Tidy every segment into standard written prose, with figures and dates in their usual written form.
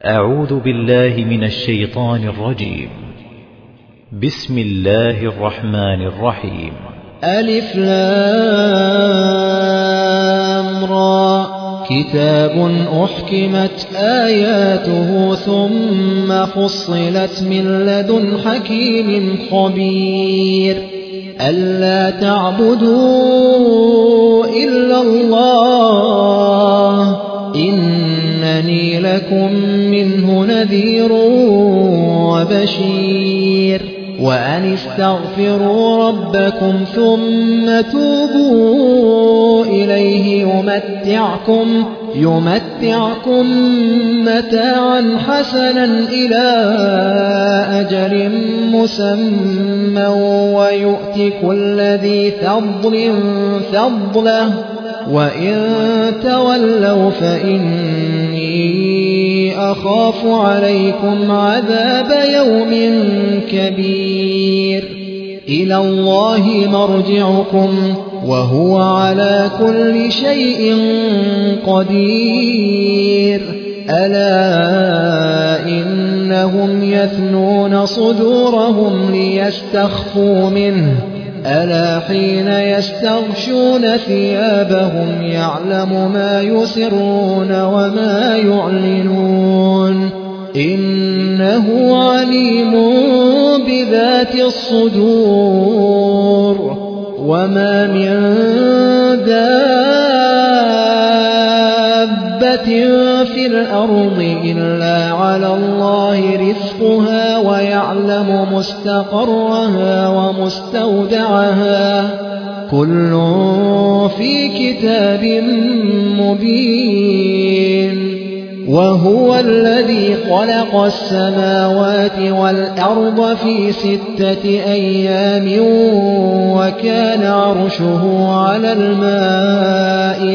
أعوذ بالله من الشيطان الرجيم. بسم الله الرحمن الرحيم. ألف لام را. كتاب أحكمت آياته ثم فصلت من لدن حكيم خبير. ألا تعبدوا إلا الله إنني لكم منه نذير وبشير. وأن استغفروا ربكم ثم توبوا إليه يمتعكم متاعا حسنا إلى أجل مسمى ويؤت كل ذي فضل فضله وإن تولوا فإني أخاف عليكم عذاب يوم كبير. إلى الله مرجعكم وهو على كل شيء قدير. ألا إنهم يثنون صدورهم ليستخفوا منه ألا حين يستغشون ثيابهم يعلم ما يسرون وما يعلنون إنه عليم بذات الصدور. وما من دابة في الأرض إلا على الله رزقها ويعلم مستقرها ومستودعها كل في كتاب مبين. وهو الذي خلق السماوات والأرض في 6 أيام وكان عرشه على الماء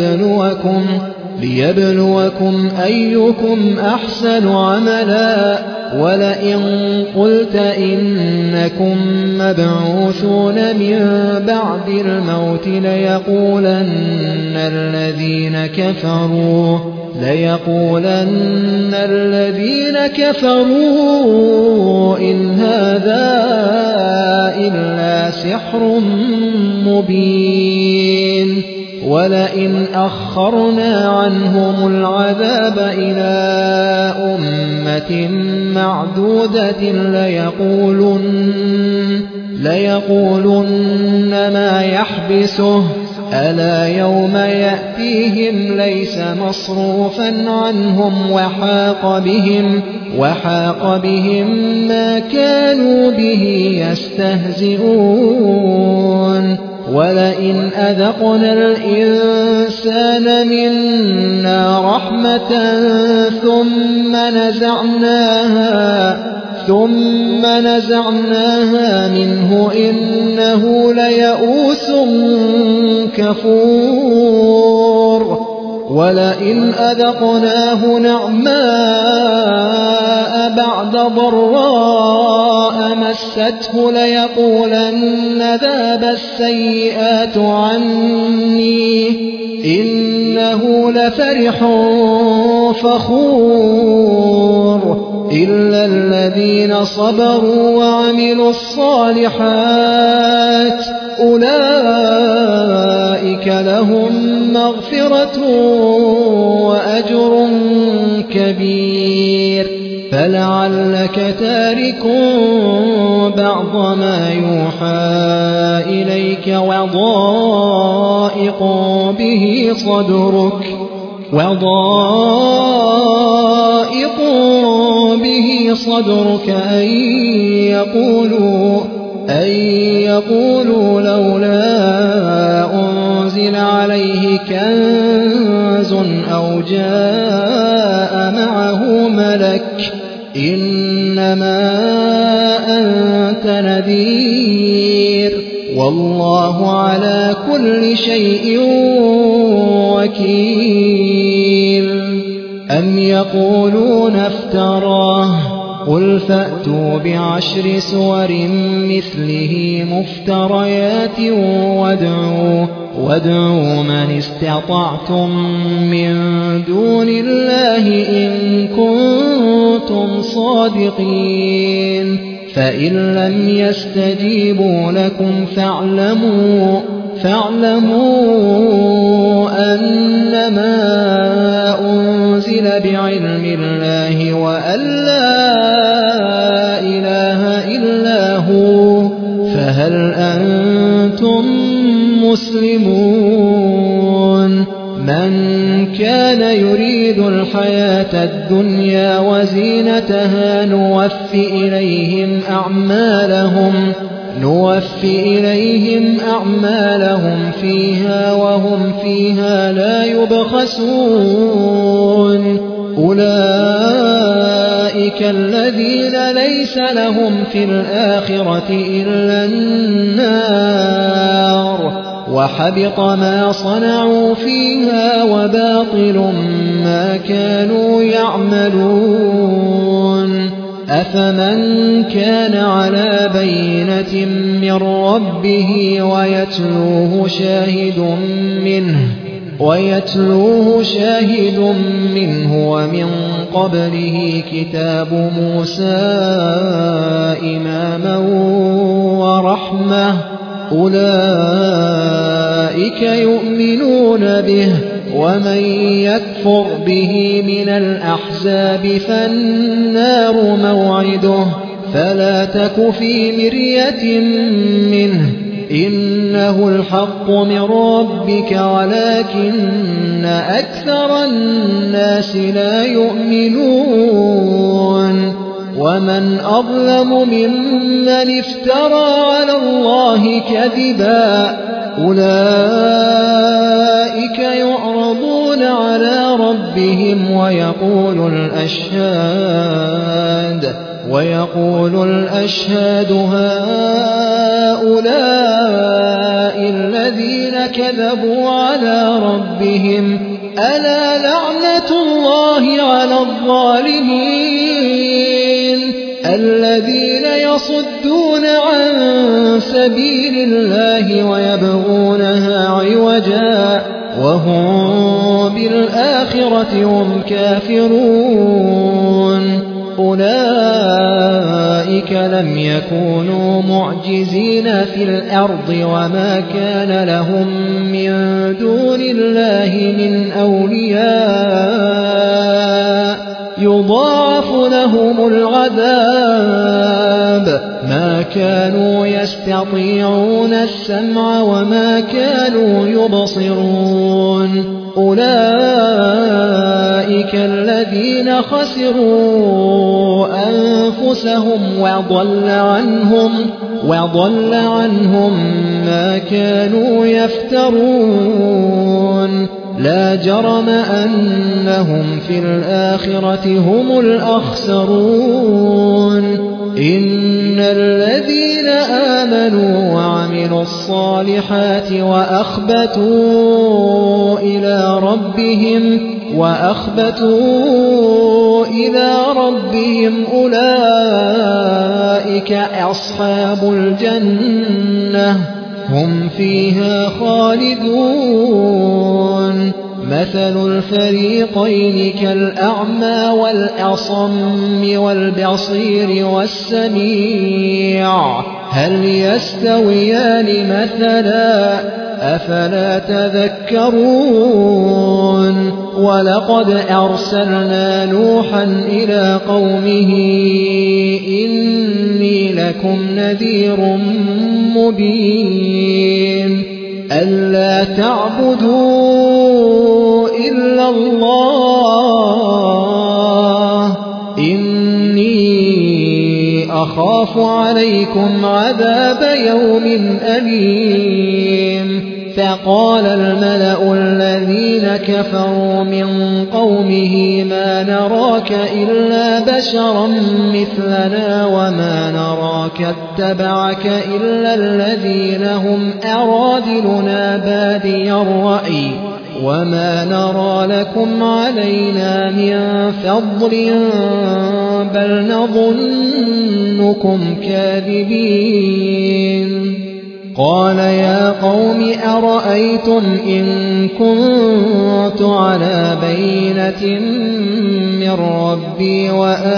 ليبلوكم أيكم أحسن عملا. ولئن قلت إنكم مبعوثون من بعد الموت ليقولن الذين كفروا إن هذا إلا سحر مبين. ولئن أخرنا عنهم العذاب إلى أمة معدودة ليقولن ما يحبسه ألا يوم يأتيهم ليس مصروفا عنهم وحاق بهم ما كانوا به يستهزئون. ولئن أذقنا الإنسان منا رحمة ثم نزعناها منه إنه ليئوس كفور. ولئن أذقناه نعماء بعد ضراء مسته ليقولن ذهب السيئات عني إنه لفرح فخور. إلا الذين صبروا وعملوا الصالحات أولئك لهم مغفرة وأجر كبير. فلعلك تارك بعض ما يوحى إليك وضائق به صدرك أن يقولوا لولا أنزل عليه كنز أو جاء معه ملك إنما أنت نذير والله على كل شيء وكيل. أم يقولون افتراه قل فأتوا ب10 سور مثله مفتريات وادعوا من استطعتم من دون الله إن كنتم كنتم صادقين فإن لم يستجيبوا لكم فاعلموا أنما أنزل بعلم الله وأن لا إله إلا هو فهل أنتم مسلمون من كان يريد الحياة الدنيا وزينتها نوفي إليهم أعمالهم فيها وهم فيها لا يبخسون أولئك الذين ليس لهم في الآخرة إلا النار وحبط ما صنعوا فيها وباطل ما كانوا يعملون أفمن كان على بينة من ربه ويتلوه شاهد منه ومن قبله كتاب موسى إماما ورحمة أولئك يؤمنون به ومن يكفر به من الأحزاب فالنار موعده فلا تك في مرية منه إنه الحق من ربك ولكن أكثر الناس لا يؤمنون ومن أظلم ممن افترى على الله كذبا أولئك يعرضون على ربهم ويقول الأشهاد هؤلاء الذين كذبوا على ربهم ألا لعنة الله على الظالمين الذين يصدون عن سبيل الله ويبغونها عوجا وهم بالآخرة هم كافرون أولئك لم يكونوا معجزين في الأرض وما كان لهم من دون الله من أولياء يضاعف لهم العذاب ما كانوا يستطيعون السمع وما كانوا يبصرون أولئك الذين خسروا أنفسهم وضل عنهم ما كانوا يفترون لا جرم أنهم في الآخرة هم الأخسرون إن الذين آمنوا وعملوا الصالحات وأخبتوا إلى ربهم أولئك أصحاب الجنة هم فيها خالدون مثل الفريقين كالأعمى والأصم والبصير والسميع هل يستويان مثلا أفلا تذكرون ولقد أرسلنا نوحا إلى قومه إني لكم نذير مبين ألا تعبدوا إلا الله إني أخاف عليكم عذاب يوم أليم فقال الملأ الذين كفروا من قومه ما نراك إلا بشرا مثلنا وما نراك اتبعك إلا الذين هم أرادلنا بادي الرأي وما نرى لكم علينا من فضل بل نظنكم كاذبين قال يا قوم أرأيتم إن كنت على بينة من ربي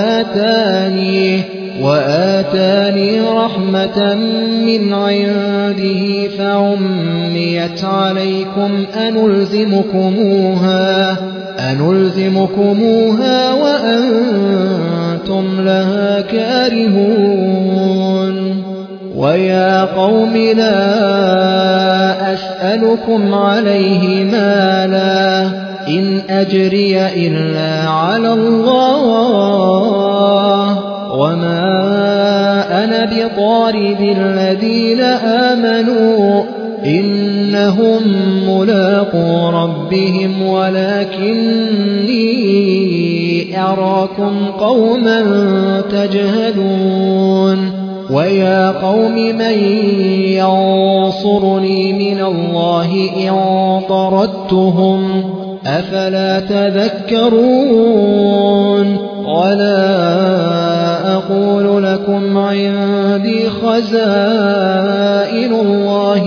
وآتاني رحمة من عنده فعميت عليكم أنلزمكموها وأنتم لها كارهون ويا قوم لا أسألكم عليه مالا إن أجري إلا على الله وما أنا بطارد الذين آمنوا إنهم ملاقو ربهم ولكني أراكم قوما تجهلون ويا قوم من ينصرني من الله إن طردتهم أفلا تذكرون ولا أقول لكم عندي خزائن الله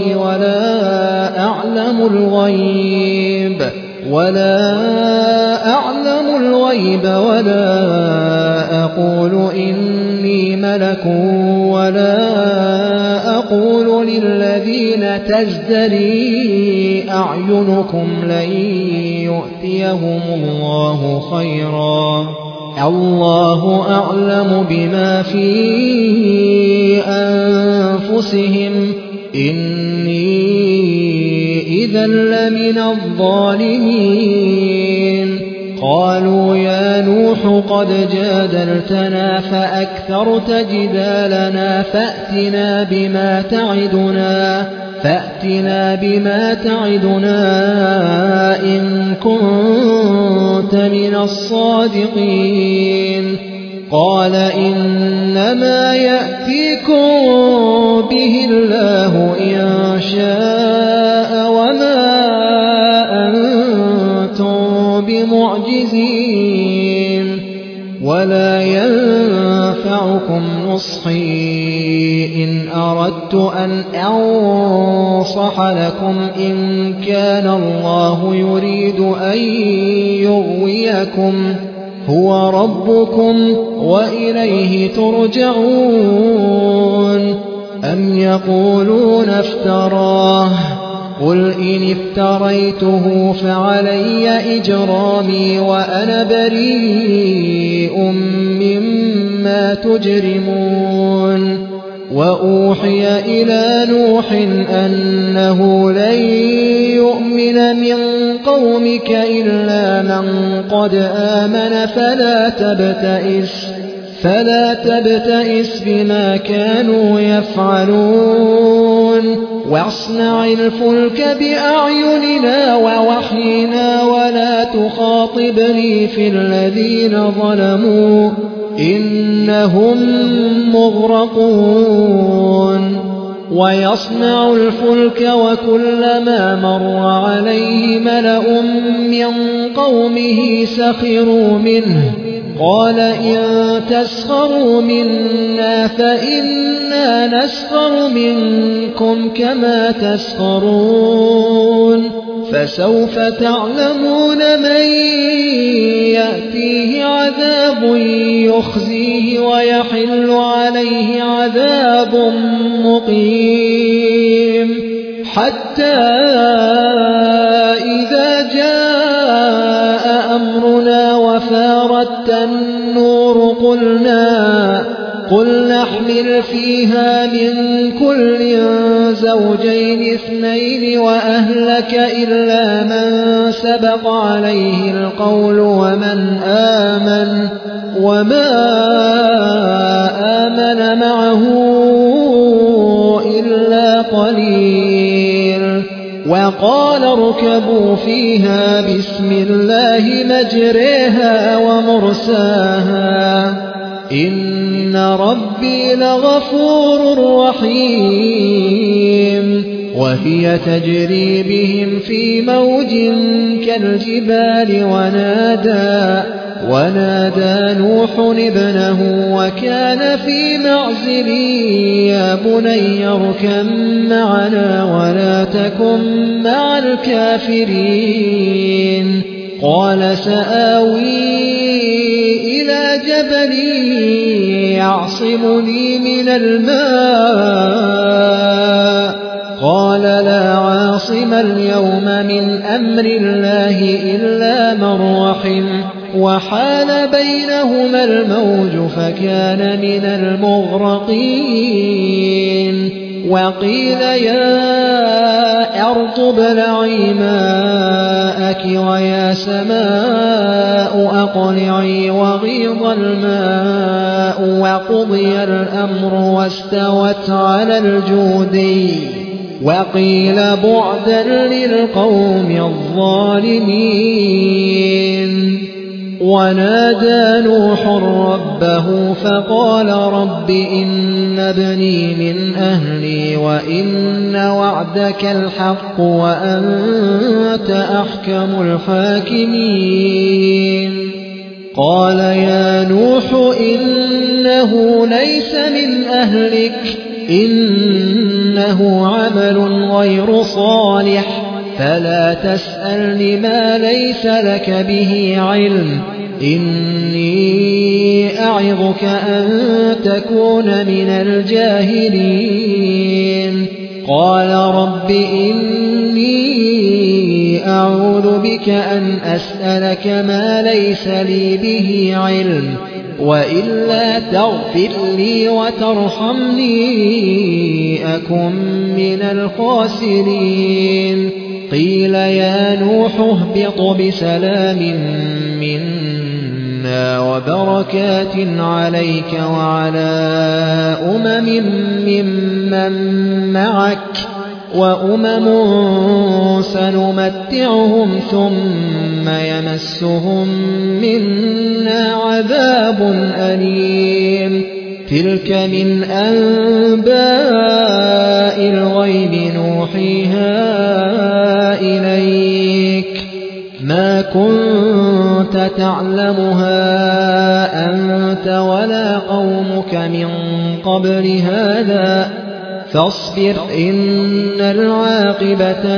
ولا أعلم الغيب ولا أقول إني ملك ولا أقول للذين تزدري أعينكم لن يؤتيهم الله خيرا الله أعلم بما في أنفسهم إني إذا لمن الظالمين قالوا يا نوح قد جادلتنا فأكثرت جدالنا فأتنا بما تعدنا إن كنت من الصادقين قال إنما يأتيكم به الله إن شاء وما أنتم بمعجزين ولا ينفعكم نصحي إن أردت أن أنصح لكم إن كان الله يريد أن يغويكم هو ربكم وإليه ترجعون أم يقولون افتراه قل إن افتريته فعلي إجرامي وأنا بريء مما تجرمون وأوحي إلى نوح أنه لن يؤمن من قومك إلا من قد آمن فلا تبتئس بما كانوا يفعلون واصنع الفلك بأعيننا ووحينا ولا تخاطبني في الذين ظلموا إنهم مغرقون ويصنع الفلك وكلما مر عليه ملأ من قومه سخروا منه قال إن تسخروا منا فإنا نسخر منكم كما تسخرون فسوف تعلمون من يأتيه عذاب يخزيه ويحل عليه عذاب مقيم حتى إذا جاء أمرنا وفارت النور قل نحمل فيها من كل زوجين اثنين وأهلك إلا من سبق عليه القول وما آمن معه إلا قليل وقال اركبوا فيها بسم الله مجريها ومرساها إن ربي لغفور رحيم وهي تجري بهم في موج كالجبال ونادى نوح ابنه وكان في معزل يا بني اركب معنا ولا تكن مع الكافرين قال سآوي إلى جبل يعصمني من الماء قال لا عاصم اليوم من أمر الله إلا من رحم وحال بينهما الموج فكان من المغرقين وقيل يا أرض ابلعي ماءك ويا سماء أقلعي وغيض الماء وقضي الأمر واستوت على الجودي وقيل بعدا للقوم الظالمين ونادى نوح ربه فقال رب إن ابني من أهلي وإن وعدك الحق وأنت أحكم الحاكمين قال يا نوح إنه ليس من أهلك إنه عمل غير صالح فلا تسألني ما ليس لك به علم إني أعظك أن تكون من الجاهلين قال رب إني أعوذ بك أن أسألك ما ليس لي به علم وإلا تغفر لي وترحمني أكن من الخاسرين قيل يا نوح اهبط بسلام منا وبركات عليك وعلى ممن معك وأمم سنمتعهم ثم يمسهم منا عذاب أليم تلك من أنباء الغيب نوحيها إليك ما كنت تعلمها أنت ولا قومك من قبل هذا فاصبر إن العاقبة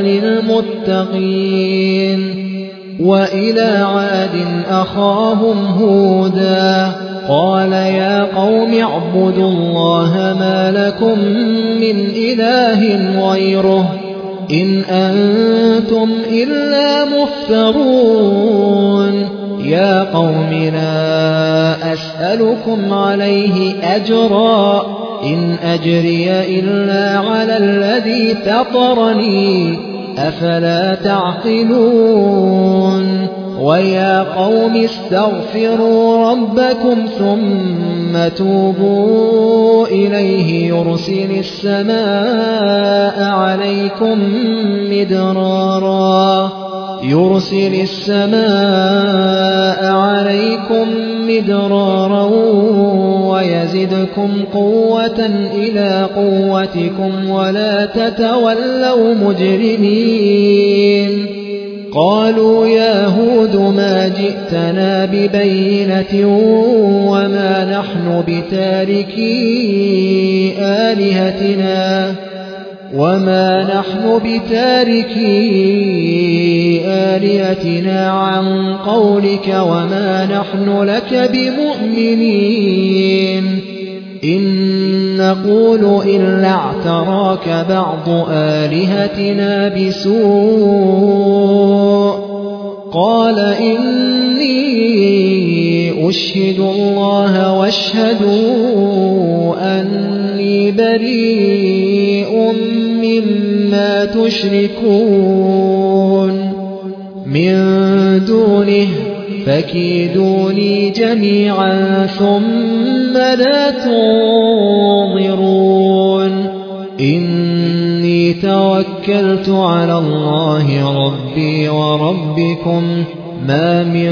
للمتقين وإلى عاد أخاهم هودا قال يا قوم اعبدوا الله ما لكم من إله غيره إن أنتم إلا مفترون يا قوم لا أسألكم عليه أجرا إن أجري إلا على الذي فطرني أفلا تعقلون ويا قوم استغفروا ربكم ثم توبوا إليه يرسل السماء عليكم مدرارا ويزدكم قوة إلى قوتكم ولا تتولوا مجرمين قالوا يا هود ما جئتنا ببينة وما نحن بتاركي آلهتنا عن قولك وما نحن لك بمؤمنين إن نقول إلا اعتراك بعض آلهتنا بسوء قال إني أشهد الله واشهدوا أني بريء مما تشركون من دونه فكيدوني جميعا ثم لا تنظرون إني توكلت على الله ربي وربكم ما من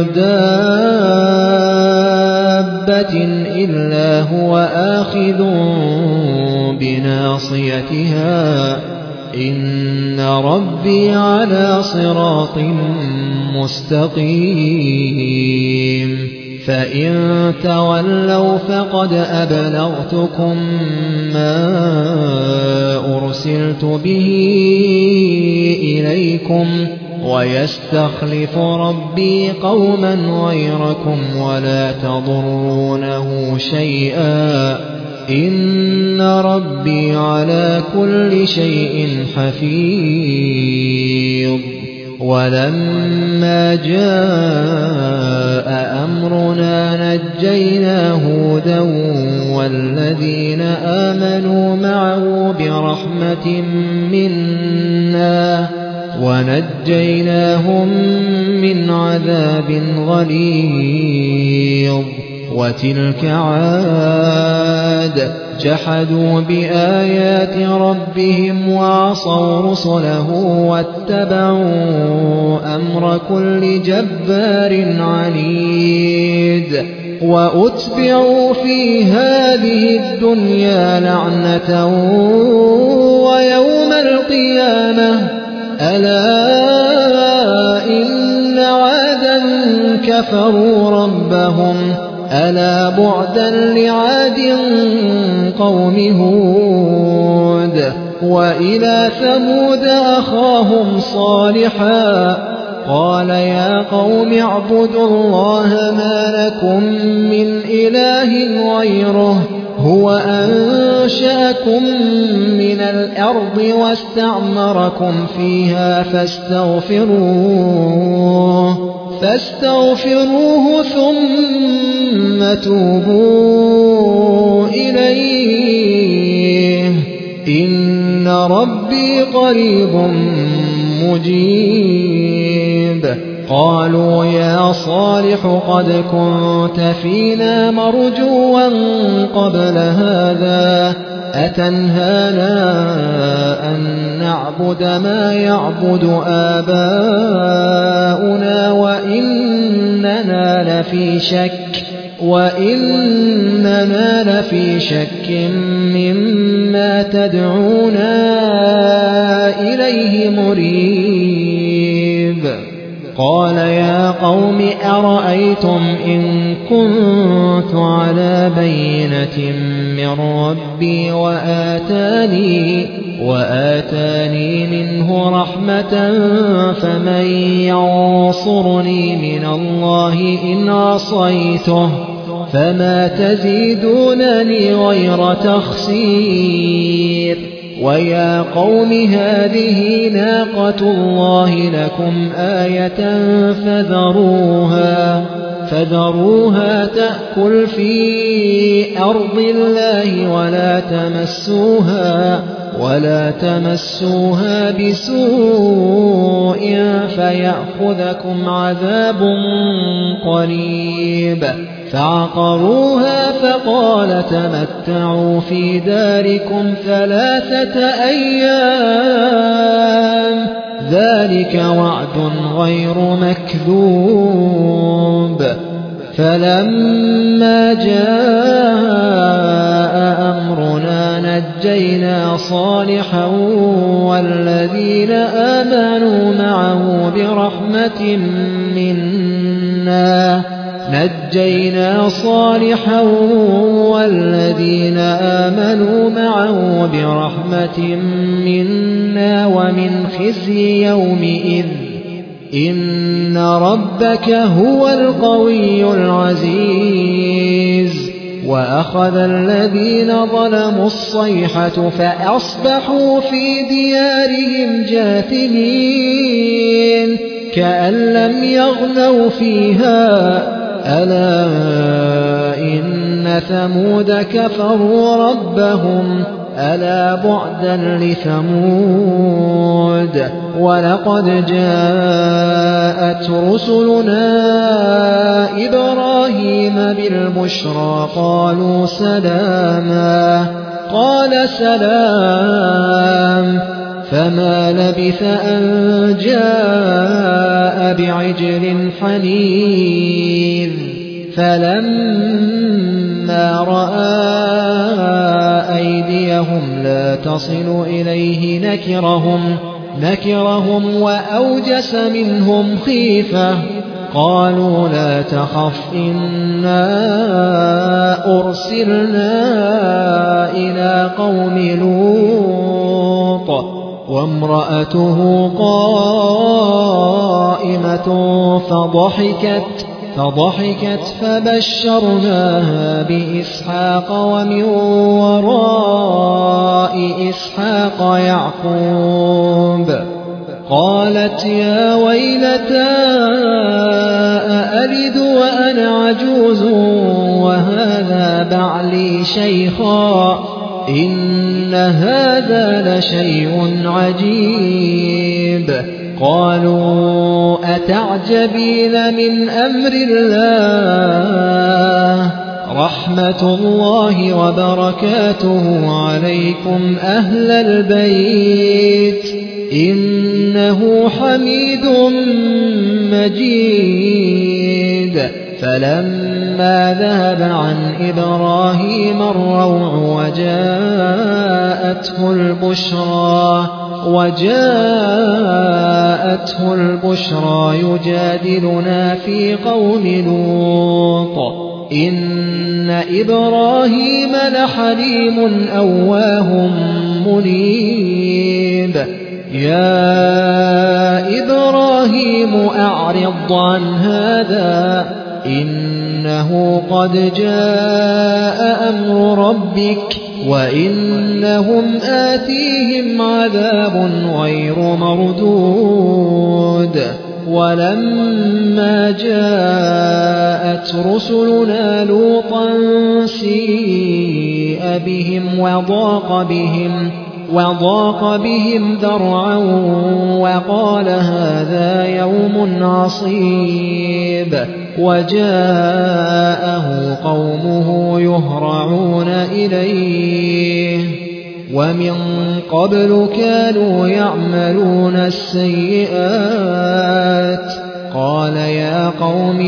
دابة إلا هو آخذ بناصيتها إن ربي على صراط مستقيم فإن تولوا فقد أبلغتكم ما أرسلت به إليكم ويستخلف ربي قوما غيركم ولا تضرونه شيئا إن ربي على كل شيء حفيظ ولما جاء أمرنا نجينا هودا والذين آمنوا معه برحمة منا ونجيناهم من عذاب غليظ وتلك عاد جحدوا بآيات ربهم وعصوا رسله واتبعوا أمر كل جبار عنيد وأتبعوا في هذه الدنيا لعنة ويوم القيامة ألا إن عادا كفروا ربهم ألا بعدا لعاد قوم هود وإلى ثمود أخاهم صالحا قال يا قوم اعبدوا الله ما لكم من إله غيره هو أنشأكم من الأرض واستعمركم فيها فاستغفروه ثم توبوا إليه إن ربي قريب مجيب قالوا يا صالح قد كنت فينا مرجوا قبل هذا أتنهانا أن نعبد ما يعبد آباؤنا وإننا لفي شك مما تدعونا إليه مريب قال يا قوم أرأيتم إن كنت على بينة من ربي وآتاني منه رحمة فمن ينصرني من الله إن عصيته فما تزيدونني غير تخسير ويا قوم هذه ناقة الله لكم آية فذروها تأكل في أرض الله ولا تمسوها بسوء فيأخذكم عذاب قريب فعقروها فقال تمتعوا في داركم 3 أيام ذلك وعد غير مكذوب فلما جاء أمرنا نجينا صالحا والذين آمنوا معه برحمة منا ومن خزي يومئذ إن ربك هو القوي العزيز وأخذ الذين ظلموا الصيحة فأصبحوا في ديارهم جاثمين كأن لم يغنوا فيها ألا إن ثمود كفروا ربهم ألا بعدا لثمود ولقد جاءت رسلنا إبراهيم بالبشرى قالوا سلاما قال سلام فما لبث أن جاء بعجل حنيذ فلما رأى أيديهم لا لا تصل إليه نكرهم وأوجس منهم خيفة. قالوا لا تخف إنا أرسلنا إلى قوم لوط وامرأته قائمة فضحكت فبشرناها بإسحاق ومن وراء إسحاق يعقوب. قالت يا ويلتى أألد وأنا عجوز وهذا بعلي شيخا إن هذا لشيء عجيب. قالوا أتعجبين من أمر الله رحمة الله وبركاته عليكم أهل البيت إنه حميد مجيد. فلما ذهب عن إبراهيم الروع وجاءته البشرى يجادلنا في قوم لوط إن إبراهيم لحليم أواه منيب. يا إبراهيم أعرض عن هذا إنه قد جاء أمر ربك وإنهم آتيهم عذاب غير مردود. ولما جاءت رسلنا لوطا سيء بهم وضاق بهم ذرعا وقال هذا يوم عصيب. وجاءه قومه يهرعون إليه ومن قبل كانوا يعملون السيئات. قال يا قوم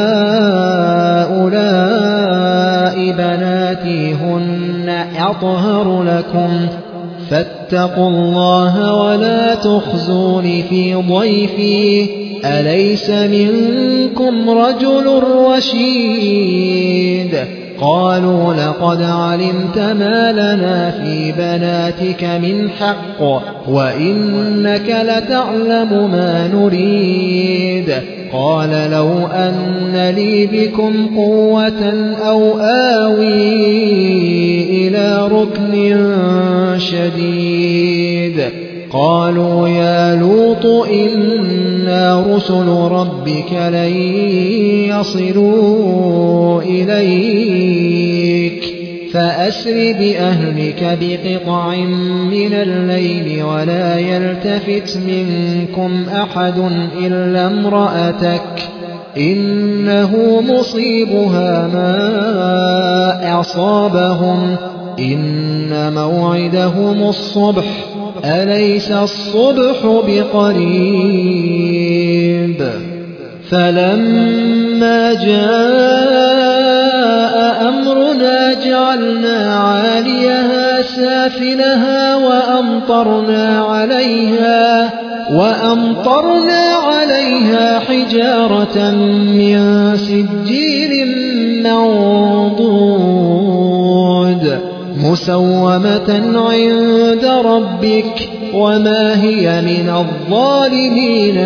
هؤلاء بناتي هن أطهر لكم فاتقوا الله ولا تخزون في ضيفي أليس منكم رجل رشيد. قالوا لقد علمت ما لنا في بناتك من حق وإنك لتعلم ما نريد. قال لو أن لي بكم قوة أو آوي إلى ركن شديد. قالوا يا لوط إنا رسل ربك لن يصلوا إليك فأسر بأهلك بقطع من الليل ولا يلتفت منكم أحد إلا امرأتك إنه مصيبها ما أصابهم إن موعدهم الصبح أليس الصبح بقريب. فلما جاء أمرنا جعلنا عاليها سافلها وأمطرنا عليها حجارة من سجيل منضود مسومة عند ربك وما هي من الظالمين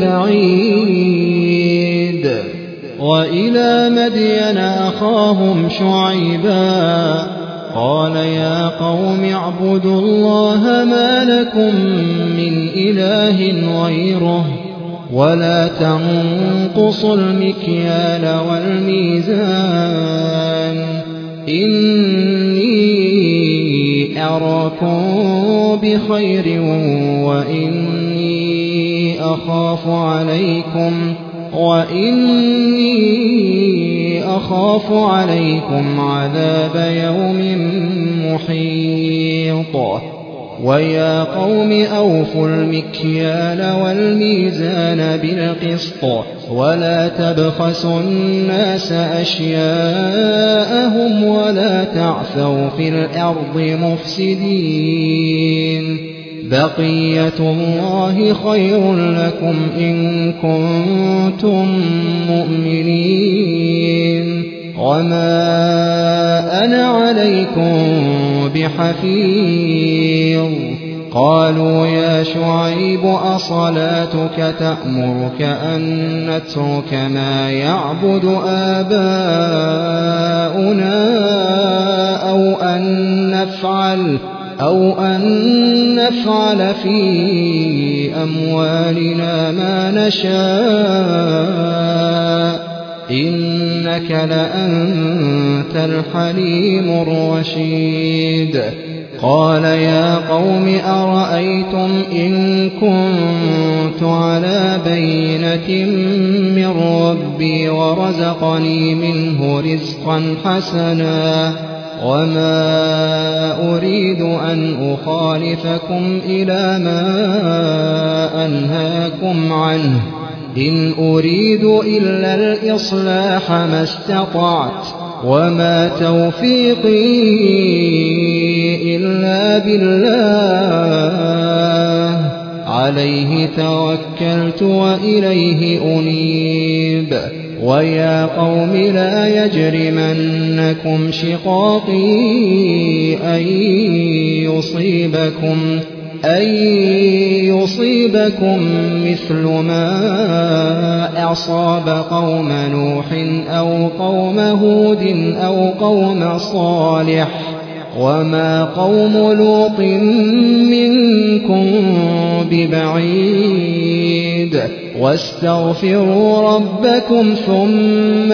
ببعيد. وإلى مدين أخاهم شعيبا قال يا قوم اعبدوا الله ما لكم من إله غيره ولا تنقصوا المكيال والميزان إني أراكم بخير وإني أخاف عليكم عذاب يوم محيط. ويا قوم أوفوا المكيال والميزان بالقسط ولا تبخسوا الناس أشياءهم ولا تعثوا في الأرض مفسدين بقية الله خير لكم إن كنتم مؤمنين وما أنا عليكم بحفيظ قالوا يا شعيب أصلاتك تأمرك أن نترك ما يعبد آباؤنا أو أن نفعل في أموالنا ما نشاء إنك لأنت الحليم الرشيد قال يا قوم أرأيتم إن كنت على بينة من ربي ورزقني منه رزقا حسنا وما أريد أن أخالفكم إلى ما أنهاكم عنه إن أريد إلا الإصلاح ما استطعت وما توفيقي إلا بالله عليه توكلت وإليه أنيب ويا قوم لا يجرمنكم شقاقي أن يصيبكم مثل ما أصاب قوم نوح أو قوم هود أو قوم صالح وما قوم لوط منكم ببعيد واستغفروا ربكم ثم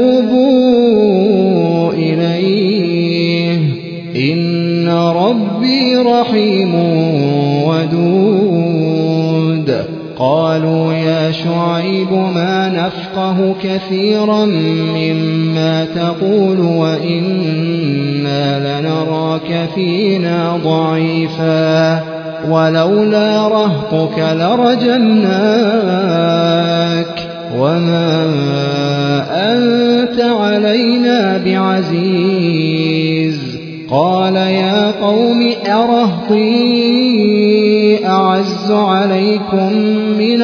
توبوا إليه إن ربي رحيم ودود قالوا يا شعيب ما نفقه كثيرا مما تقول وإنا لنراك فينا ضعيفا ولولا رهطك لرجمناك وما أنت علينا بعزيز قال يا قوم أرهطي أعز عليكم من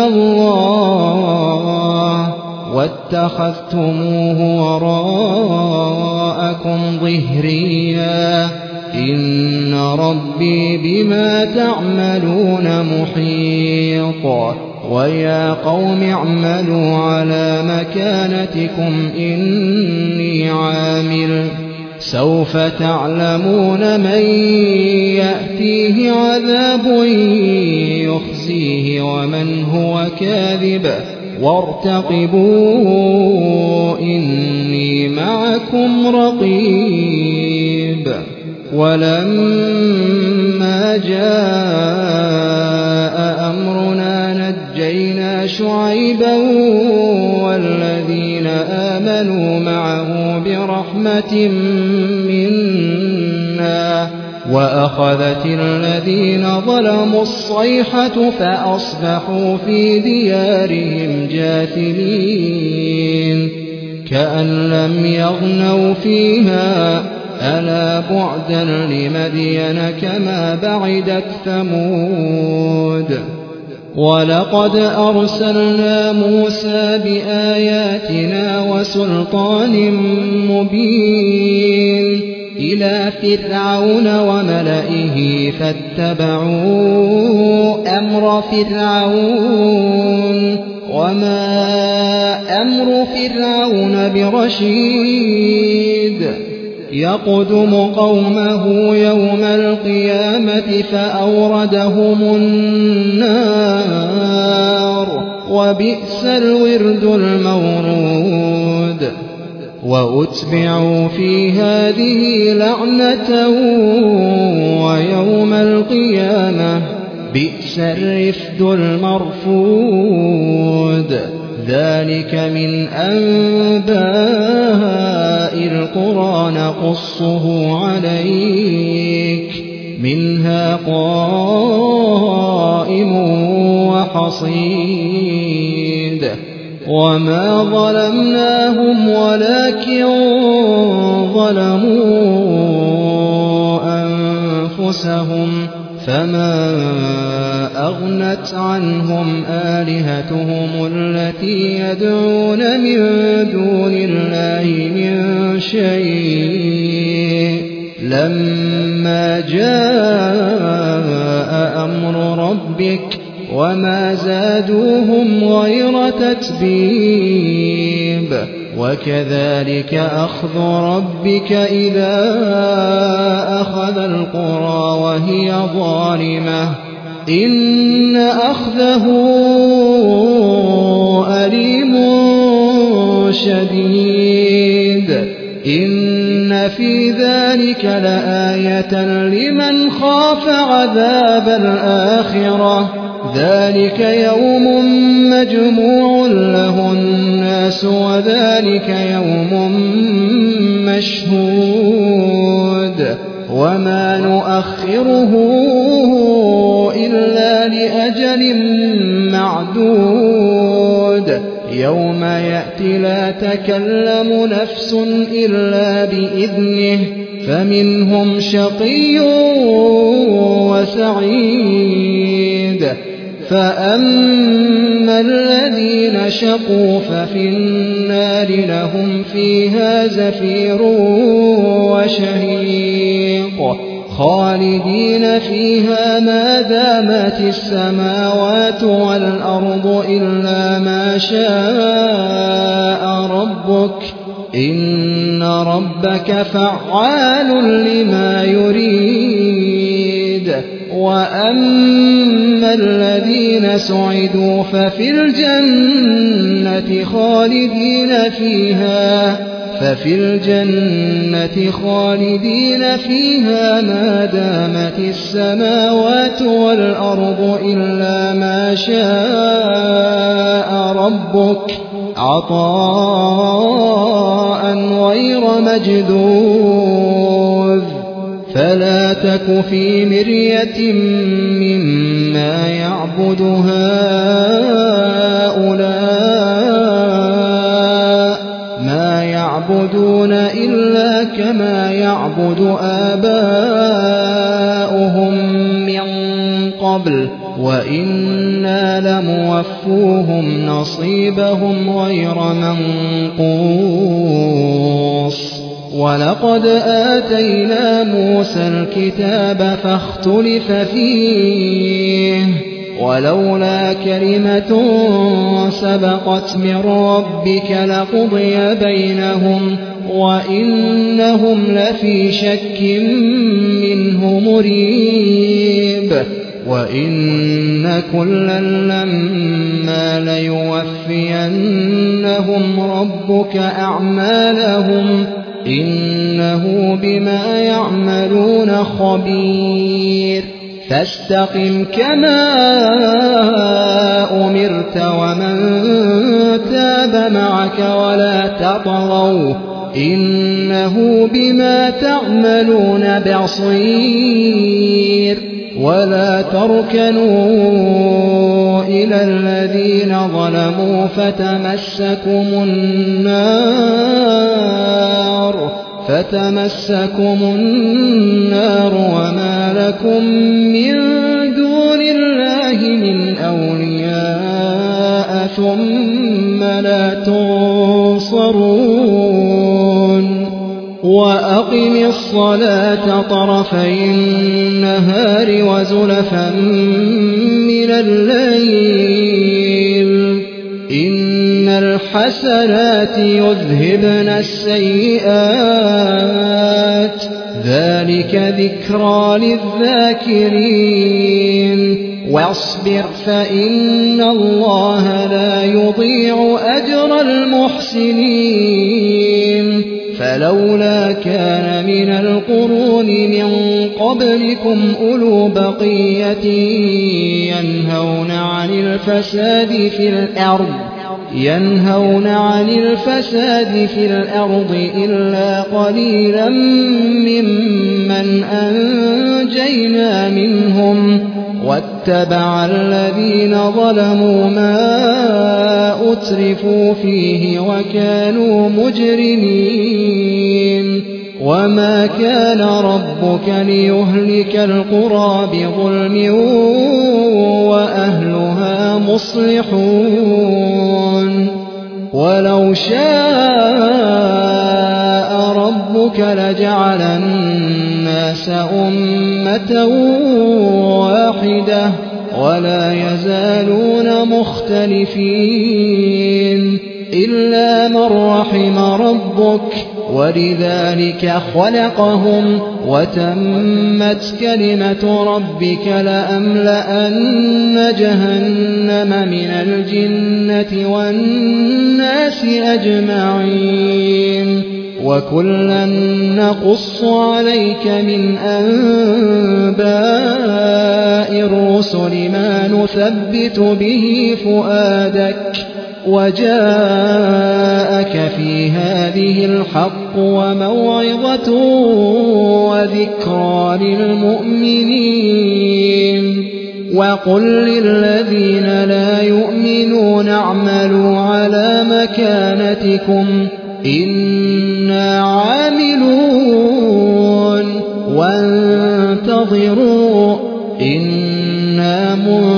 الله واتخذتموه وراءكم ظهريا إن ربي بما تعملون محيط ويا قوم اعملوا على مكانتكم إني عامل سوف تعلمون من يأتيه عذاب يخزيه ومن هو كاذب وارتقبوا إني معكم رقيب ولما جاء أمرنا نجينا شعيبا والذين آمنوا معه برحمة منا وأخذت الذين ظلموا الصيحة فأصبحوا في ديارهم جاثمين كأن لم يغنوا فيها ألا بعدا لمدين كما بعدت ثمود ولقد أرسلنا موسى بآياتنا وسلطان مبين إلى فرعون وملئه فاتبعوا أمر فرعون وما أمر فرعون برشيد يقدم قومه يوم القيامة فأوردهم النار وبئس الورد المورود وأتبعوا في هذه لعنة ويوم القيامة بئس الرفد المرفود ذلك من أنباء القرى نقصه عليك منها قائم وحصيد وما ظلمناهم ولكن ظلموا أنفسهم فما أغنت عنهم آلهتهم التي يدعون من دون الله من شيء لما جاء أمر ربك وما زادوهم غير تتبيب وكذلك أخذ ربك إذا أخذ القرى وهي ظالمة إن أخذه أليم شديد إن في ذلك لآية لمن خاف عذاب الآخرة ذلك يوم مجموع له الناس وذلك يوم مشهود وما نؤخره إلا لأجل معدود يوم يأتي لا تكلم نفس إلا بإذنه فمنهم شقي وسعيد فأما الذين شقوا ففي النار لهم فيها زفير وشهيق خالدين فيها ما دامت السماوات والأرض إلا ما شاء ربك إن ربك فعال لما يريد وأما الذين سعدوا ففي الجنة خالدين فيها ما دامت السماوات والأرض إلا ما شاء ربك عطاء غير مجذوذ فلا تك في مرية مما يعبد هؤلاء ما يعبدون إلا كما يعبد آباؤهم من قبل وإنا لموفوهم نصيبهم غير منقوص ولقد آتينا موسى الكتاب فاختلف فيه ولولا كلمة سبقت من ربك لقضي بينهم وإنهم لفي شك منه مريب وإن كلا لما ليوفينهم ربك أعمالهم إنه بما يعملون خبير فاستقم كما أمرت ومن تاب معك ولا تطغوا إنه بما تعملون بصير ولا تركنوا إلى الذين ظلموا فتمسكم النار وما لكم من دون الله من أولياء ثم لا تنصرون وأقم الصلاة طرفي النهار وزلفا من الليل إن الحسنات يذهبن السيئات ذلك ذكرى للذاكرين واصبر فإن الله لا يضيع أجر المحسنين فلولا كان من القرون من قبلكم أولو بقية ينهون عن الفساد في الأرض ينهون عن الفساد في الأرض إلا قليلا ممن أنجينا منهم واتبع الذين ظلموا ما أترفوا فيه وكانوا مجرمين وما كان ربك ليهلك القرى بظلم وأهلها مصلحون ولو شاء ربك لجعل الناس أمة واحدة ولا يزالون مختلفين إلا من رحم ربك ولذلك خلقهم وتمت كلمة ربك لأملأن جهنم من الجنة والناس أجمعين وكلا نقص عليك من أنباء الرسل ما نثبت به فؤادك وجاءك في هذه الحق وموعظة وذكرى للمؤمنين وقل للذين لا يؤمنون اعملوا على مكانتكم إنا عاملون وانتظروا إنا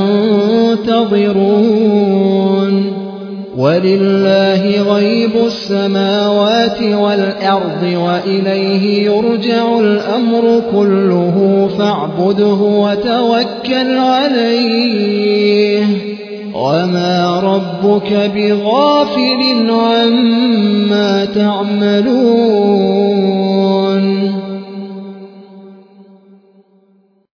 منتظرون ولله غيب السماوات والأرض وإليه يرجع الأمر كله فاعبده وتوكل عليه وما ربك بغافل عما تعملون